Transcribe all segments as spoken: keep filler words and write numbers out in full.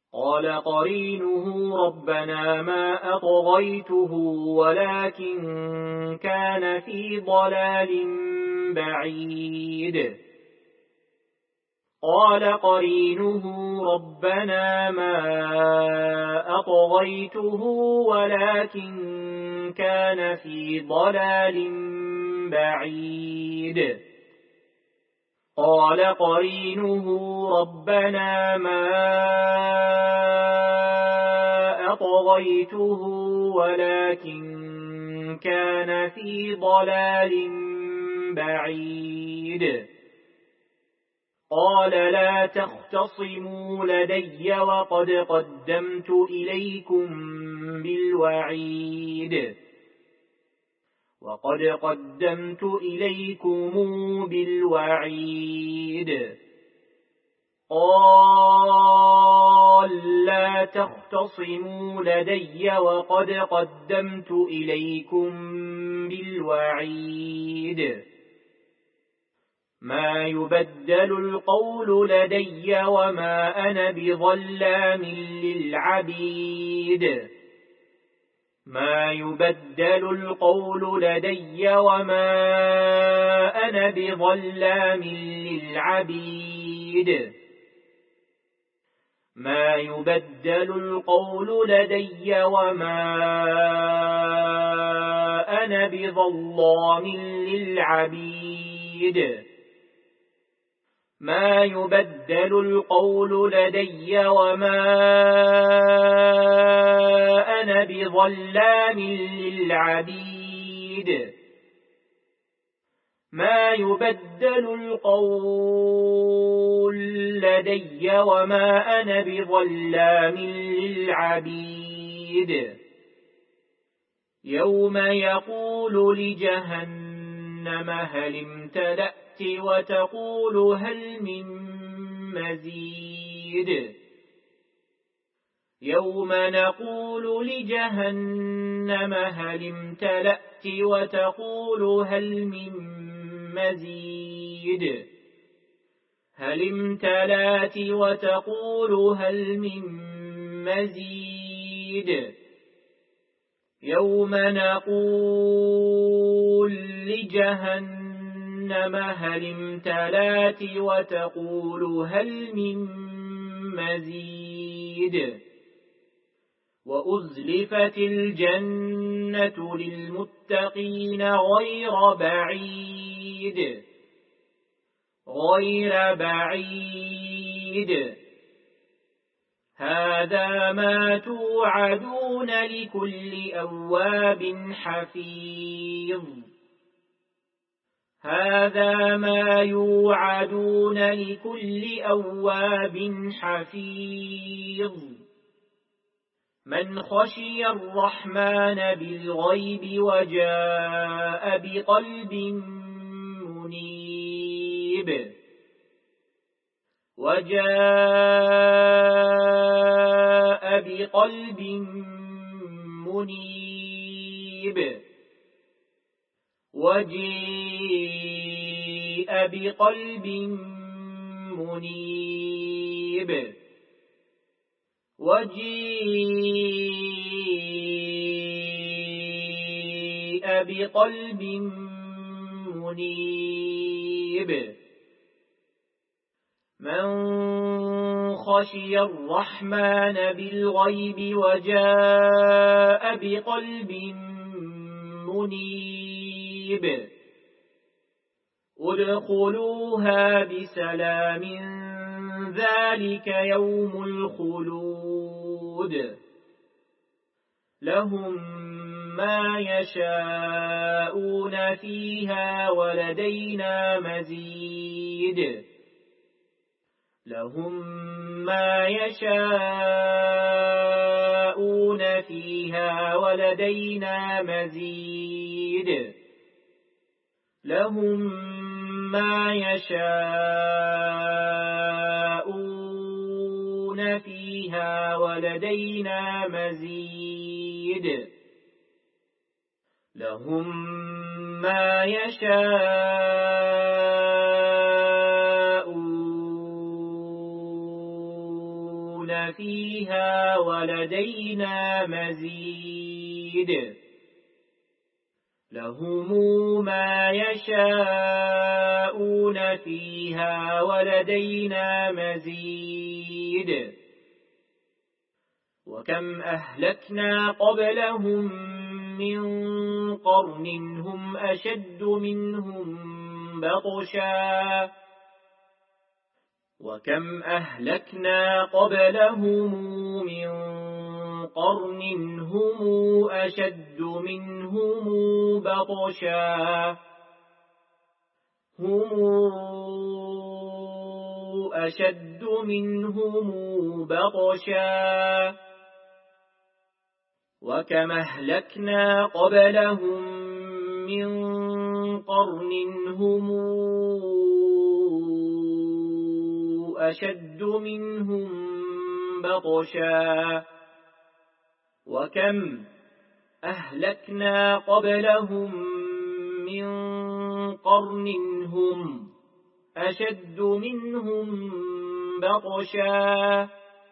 قال قرينه ربنا ما أطغيته ولكن كان في ضلال بعيد قال قرينه ربنا ما أطغيته ولكن كان في ضلال بعيد قال قرينه ربنا ما أطغيته ولكن كان في ضلال بعيد قال لا تختصموا لدي وقد قدمت إليكم بالوعيد وقد قدمت إليكم بالوعيد قال لا تختصموا لدي وقد قدمت إليكم بالوعيد ما يبدل القول لدي وما أنا بظلام للعبيد ما يبدل القول لدي وما أنا بظلام للعبيد ما يبدل القول لدي وما أنا بظلام للعبيد ما يبدل القول لدي وما أنا بظلام للعبيد ما يبدل القول لدي وما أنا بظلام للعبيد يوم يقول لجهنم هل امتلأت وتقول هل من مزيد يوم نقول لجهنم هل امتلأت وتقول هل من مزيد هل امتلأت وتقول هل من مزيد يوم نقول لجهنم هل امتلأت وتقول هل من مزيد وأزلفت الجنة للمتقين غير بعيد غير بعيد هذا ما توعدون لكل أواب حفيظ هذا ما يوعدون لكل أواب حفيظ من خشي الرحمن بالغيب وجاء بقلب منيب وجاء بقلب منيب وجيء بقلب منيب وجيء بقلب منيب من خشي الرحمن بالغيب وجاء بقلب منيب ادخلوها بسلام ذلك يوم الخلود لهم ما يشاءون فيها ولدينا مزيد لهم ما يشاءون فيها ولدينا مزيد لهم ما يشاءون فيها ولدينا مزيد لهم ما يشاءون يشاءون فيها ولدينا مزيد لهم ما يشاءون فيها ولدينا مزيد وكم أهلكنا قبلهم من قرن هم أشد منهم بطشا وكم أهلكنا قبلهم من قرن هم أشد منهم بطشا هم أشد منهم بطشا وكم أهلكنا قبلهم من قرن هم أشد منهم بطشا وكم أهلكنا قبلهم من قرن هم أشد منهم بطشا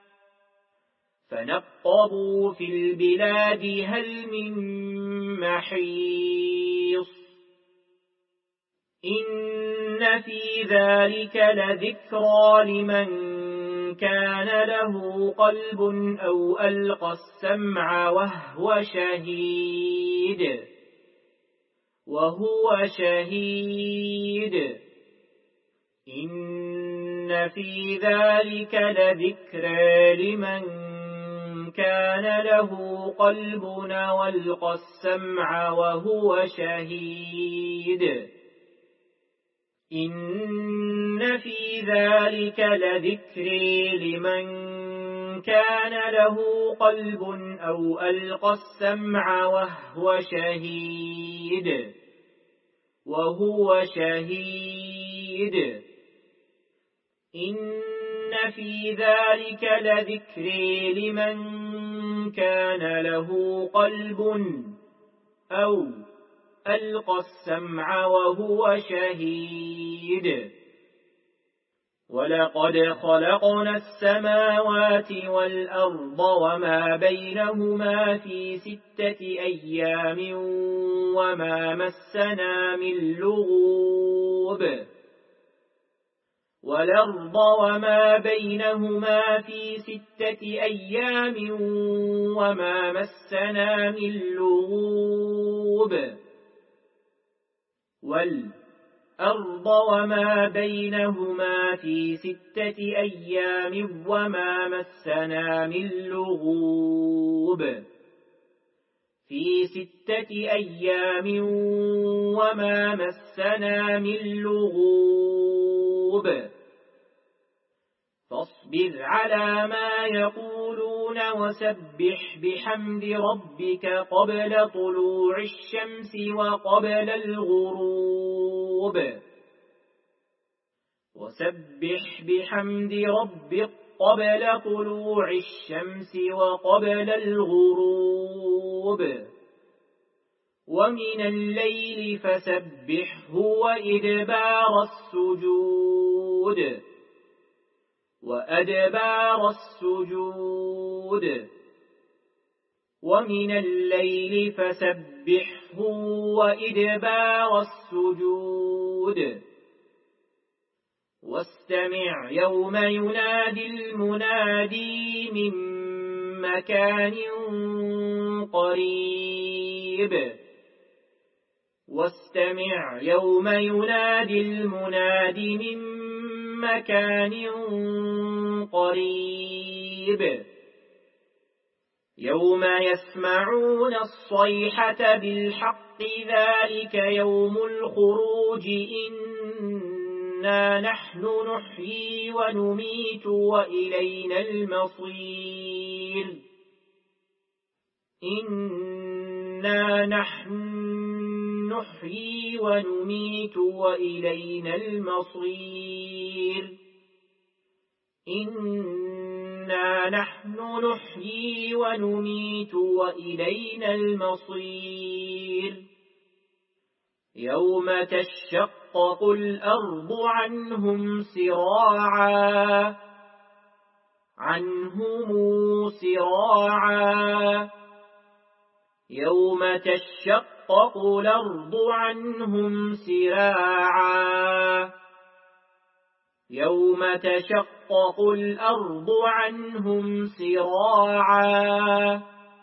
فنقبوا في البلاد هل من محيص إن في ذلك لذكرى لمن كان له قلب أو ألقى السمع وهو شهيد وهو شهيد إن في ذلك لذكرى لمن كان له قلب أو ألقى السمع وهو شهيد إن في ذلك لذكرى لمن كان له قلب أو ألقى السمع وهو شهيد وهو شهيد إن في ذلك لذكرى لمن كان له قلب أو ألقى السمع وهو شهيد ولقد خلقنا السماوات والأرض وما بينهما في ستة أيام وما مسنا من لغوب والأرض وما بينهما في ستة أيام وما مسنا من لغوب والأرض وما بينهما في ستة أيام وما مسنا من لغوب في ستة أيام وما مسنا من لغوب فاصبر على ما يقولون وسبح بحمد ربك قبل طلوع الشمس وقبل الغروب وسبح بحمد ربك قبل طلوع الشمس وقبل الغروب ومن الليل فسبحه وإدبار السجود وأدبار السجود ومن الليل فسبحه وإدبار السجود واستمع يوم ينادي المنادي من مكان قريب واستمع يوم ينادي المنادي من مكان قريب يوم يسمعون الصيحة بالحق ذلك يوم الخروج إنا نحن نحيي ونميت وإلينا المصير إنا نحن نحيي ونميت وإلينا المصير إنا نحن نحيي ونميت وإلينا المصير يوم تشقق الأرض عنهم سراعا عنهم سراعا يوم تشقق الأرض عنهم سراعا يوم تشقق الأرض عنهم سراعا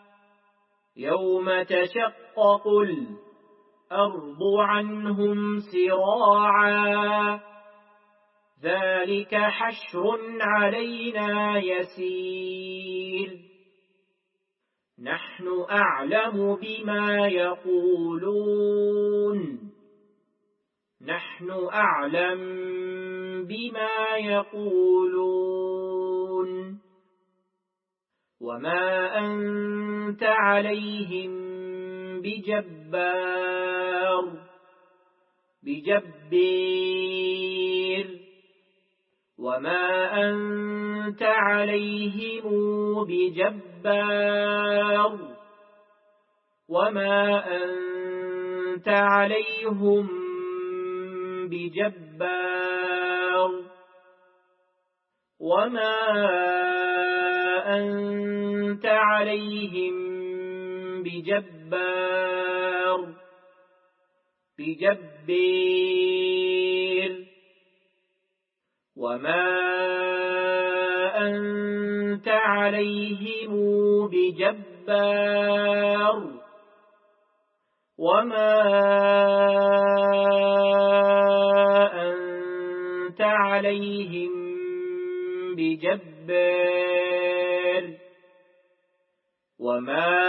يوم تشقق الأرض عنهم سراعا ذلك حشر علينا يسير نحن أعلم بما يقولون نحن أعلم بما يقولون وما أنت عليهم بجبار بجبير وما أنت عليهم بجبار وما أنت عليهم بجبار وما أنت عليهم بجبار بجبير وما أنت عليهم بجبار وما أنت عليهم بجبار وما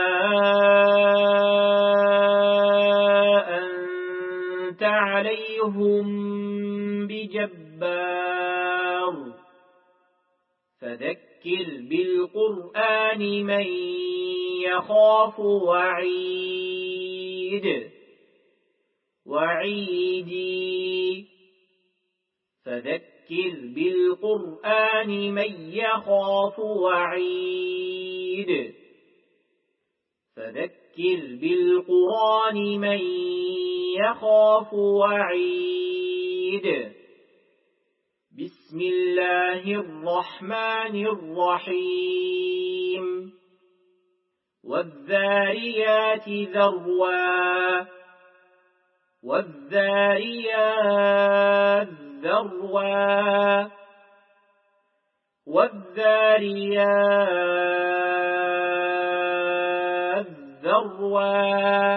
أنت عليهم بجبار فذكر بالقرآن من يخاف وعيد وعيدي فذكر بالقرآن من يخاف وعيد فذكر بالقرآن من يخاف وعيد بسم الله الرحمن الرحيم والذاريات ذروا والذاريات ذروا والذاريات ذروا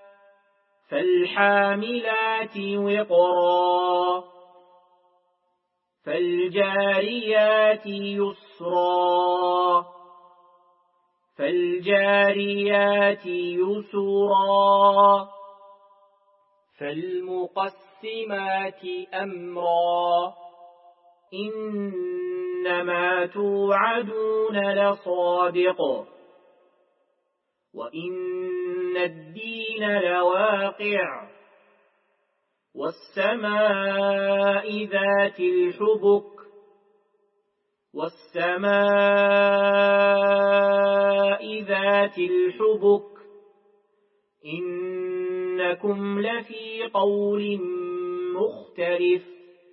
فالحاملات وقرا فالجاريات يسرا فالجاريات يسرا فالمقسمات أمرا إنما توعدون لصادق وإن الدين لواقع والسماء ذات الحبك والسماء ذات الحبك إنكم لفي قول مختلف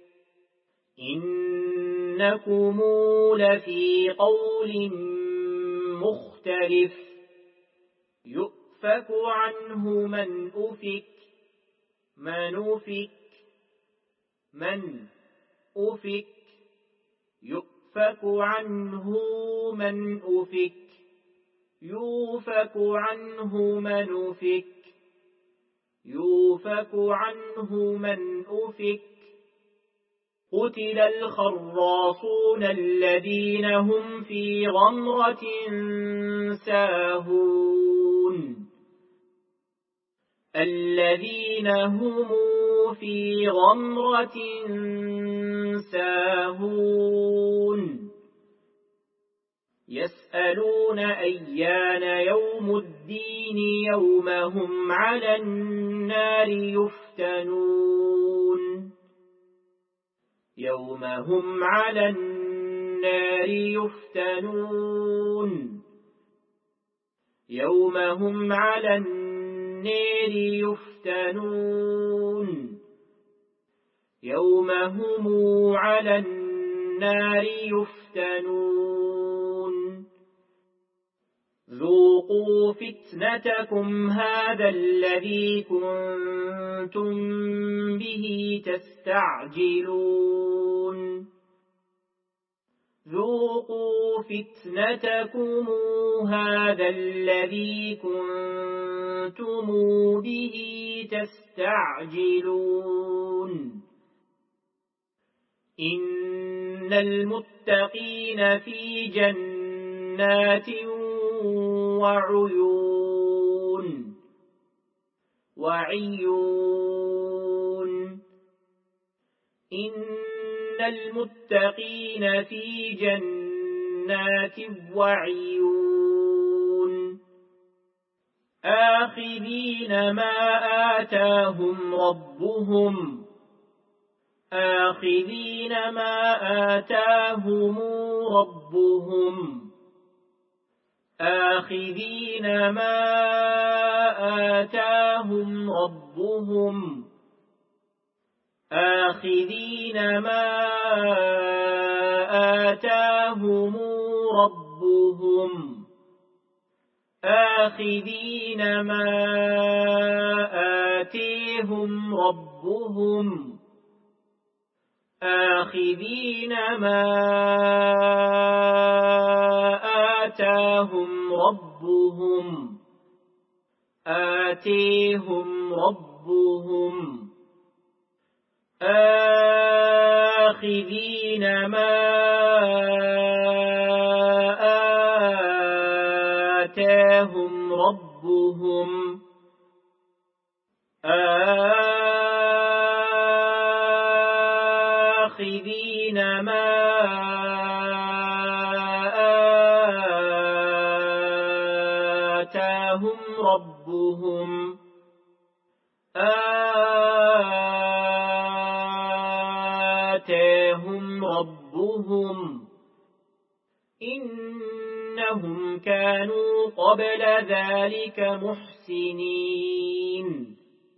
إنكم لفي قول مختلف يؤفك عنه من أفك من أفك من أفك يؤفك عنه من أفك يوفك عنه من أفك يوفك عنه من أفك قتل الخراصون الذين هم في غمرة ساهون الذين هم في غمرة ساهون يسألون أيان يوم الدين يوم هم على النار يفتنون يوم هم على النار يفتنون يوم هم على النار يفتنون يوم هم على النار النار يفتنون ذوقوا فتنتكم هذا الذي كنتم به تستعجلون ذوقوا فتنتكم هذا الذي كنتم به تستعجلون إن المتقين في جنات وعيون وعيون إن المتقين في جنات وعيون آخذين ما آتاهم ربهم آخذين ما آتاهم ربهم آخذين ما آتاهم ربهم آخذين ما آتاهم ربهم آخذين ما آتيهم ربهم آخذين ما آتاهم ربهم آتيهم ربهم آخذين ما آتاهم ربهم آخذين ما آتاهم ربهم آتاهم ربهم إنهم كانوا قبل ذلك محسنين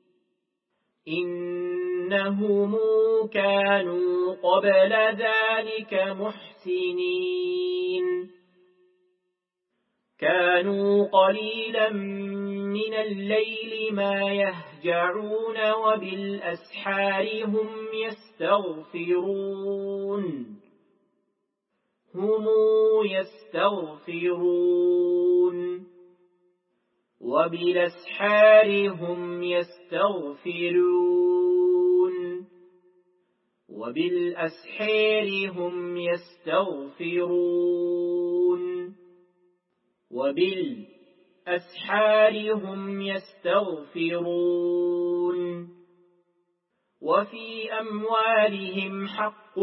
إنهم كانوا قبل ذلك محسنين كانوا قليلا من الليل ما يهجعون وبالأسحار هم يستغفرون هم يستغفرون وبالأسحار هم يستغفرون وبالأسحار هم يستغفرون وبالأسحار هم يستغفرون وفي أموالهم حق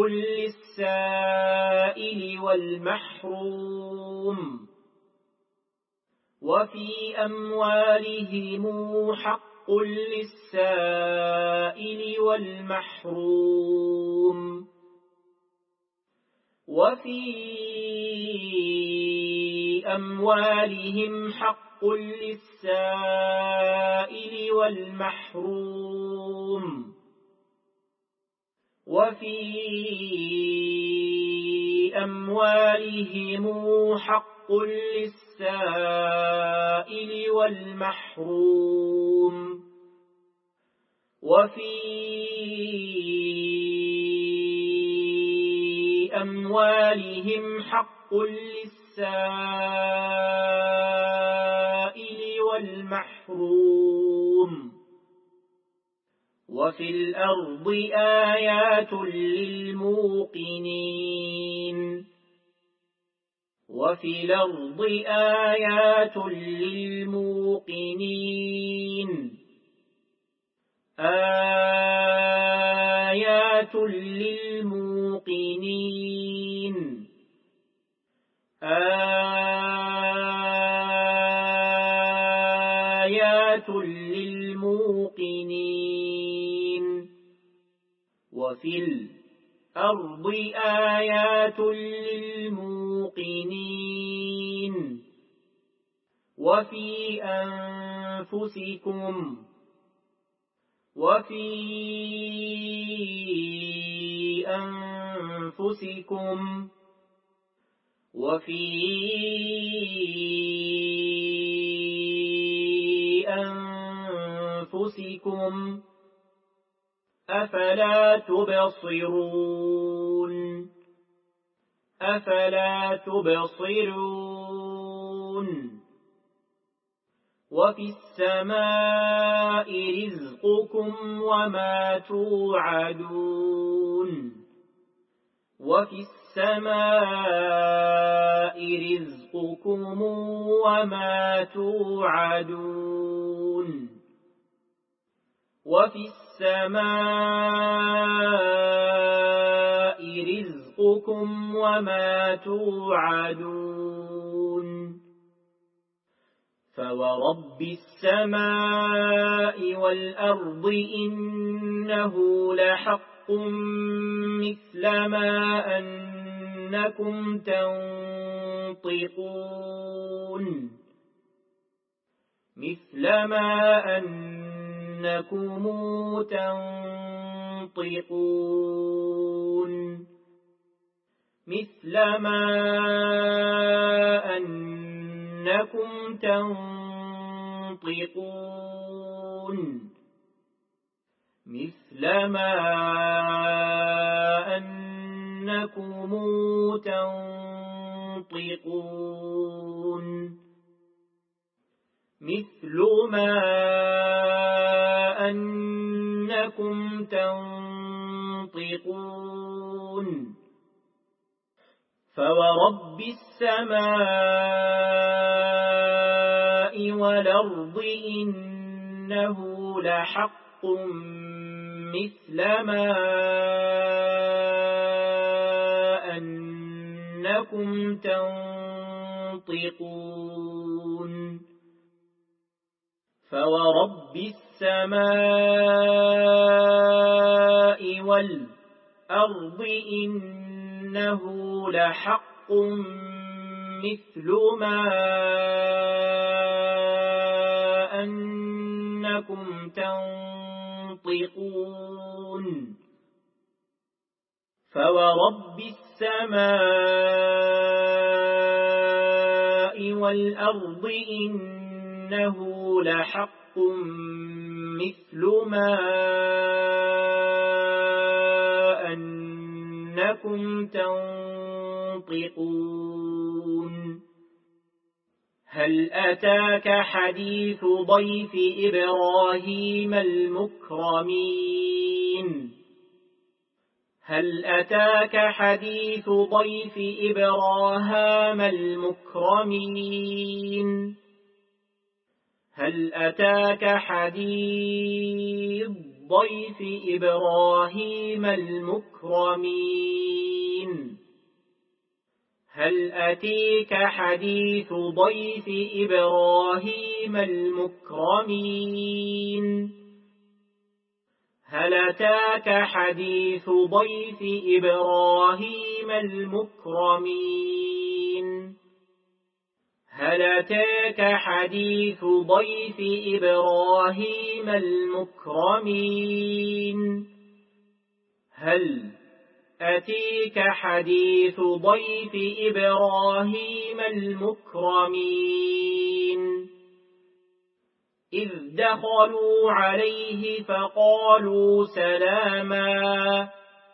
للسائل والمحروم وفي أموالهم حق للسائل والمحروم وفي أموالهم حق للسائل والمحروم وفي أموالهم حق للسائل والمحروم وفي أموالهم حق للسائل والمحروم وفي الأرض آيات للموقنين وفي الأرض آيات للموقنين آيات للموقنين آيات للموقنين وفي الأرض آيات للموقنين وفي أنفسكم وفي أنفسكم وفي أنفسكم أفلا تبصرون أفلا تبصرون وفي السماء رزقكم وما توعدون وفي السماء رزقكم وما توعدون وفي السماء رزقكم وما توعدون فورب السماء والأرض إنه لحق مثل ما أنكم تنطقون مثل ما أنكم تنطقون مثل ما أنكم تنطقون مثل ما أنكم تنطقون مثل ما أنكم تنطقون فورب السماء والأرض إنه لحق مثل ما أنكم تنطقون فورب السماء والأرض إنه لحق مثل ما أنكم تنطقون فورب السماء والأرض إنه لحق مثل ما أنكم تنطقون هل أتاك حديث ضيف إبراهيم المكرمين هل أتاك حديث ضيف إبراهيم المكرمين هل أتاك حديث ضيف إبراهيم المكرمين هل أتيك حديث ضيف إبراهيم المكرمين هل أتاك حديث ضيف إبراهيم المكرمين هل أتاك حديث ضيف إبراهيم المكرمين هل أتيك حديث ضيف إبراهيم المكرمين إذ دخلوا عليه فقالوا سلاما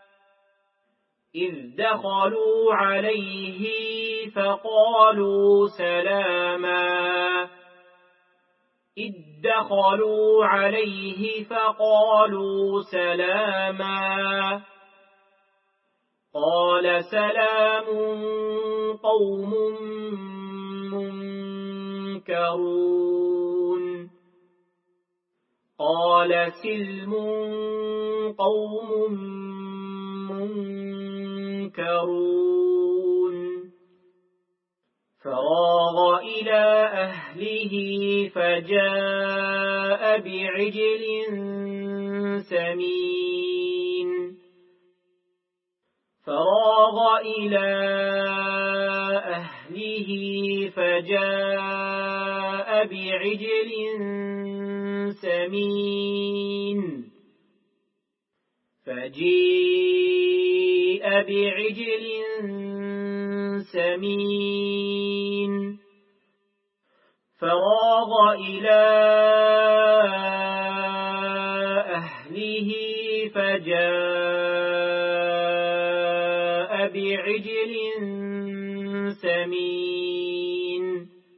إذ دخلوا عليه فقالوا سلاما إذ دخلوا عليه فقالوا سلاما قال سلام قوم منكرون قال سلم قوم منكرون فراغ إلى أهله فجاء بعجل سمين فراغ إلى أهله فجاء بعجل سمين فجيء بعجل سمين فراغ إلى أهله فجاء بعجل سمين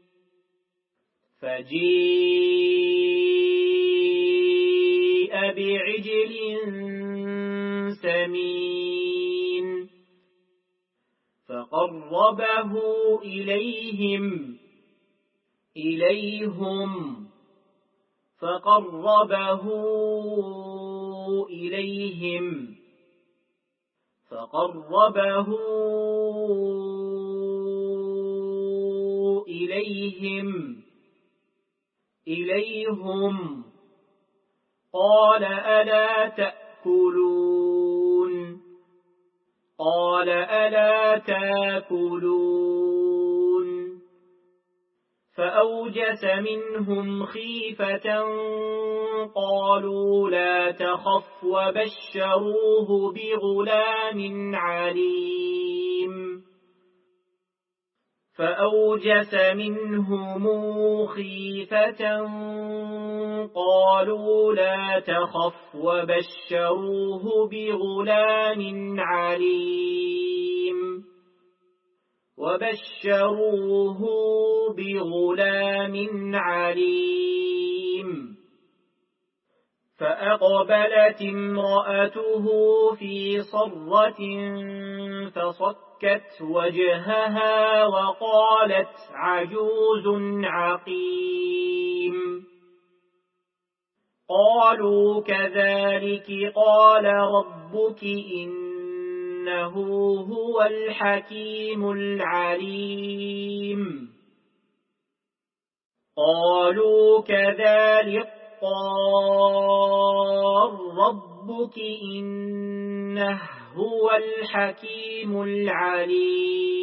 فجيء بعجل سمين فقربه إليهم إليهم فقربه إليهم فقربه إليهم إليهم قال ألا تأكلون قال ألا تأكلون فأوجس منهم خيفة قالوا لا تخف وبشروه بغلام عليم فأوجس منهم خيفة قالوا لا تخف وبشروه بغلام عليم وبشروه بغلام عليم فأقبلت امرأته في صرة فصكت وجهها وقالت عجوز عقيم قالوا كذلك قال ربك إنه هو الحكيم العليم قالوا كذلك قال ربك إنه هو الحكيم العليم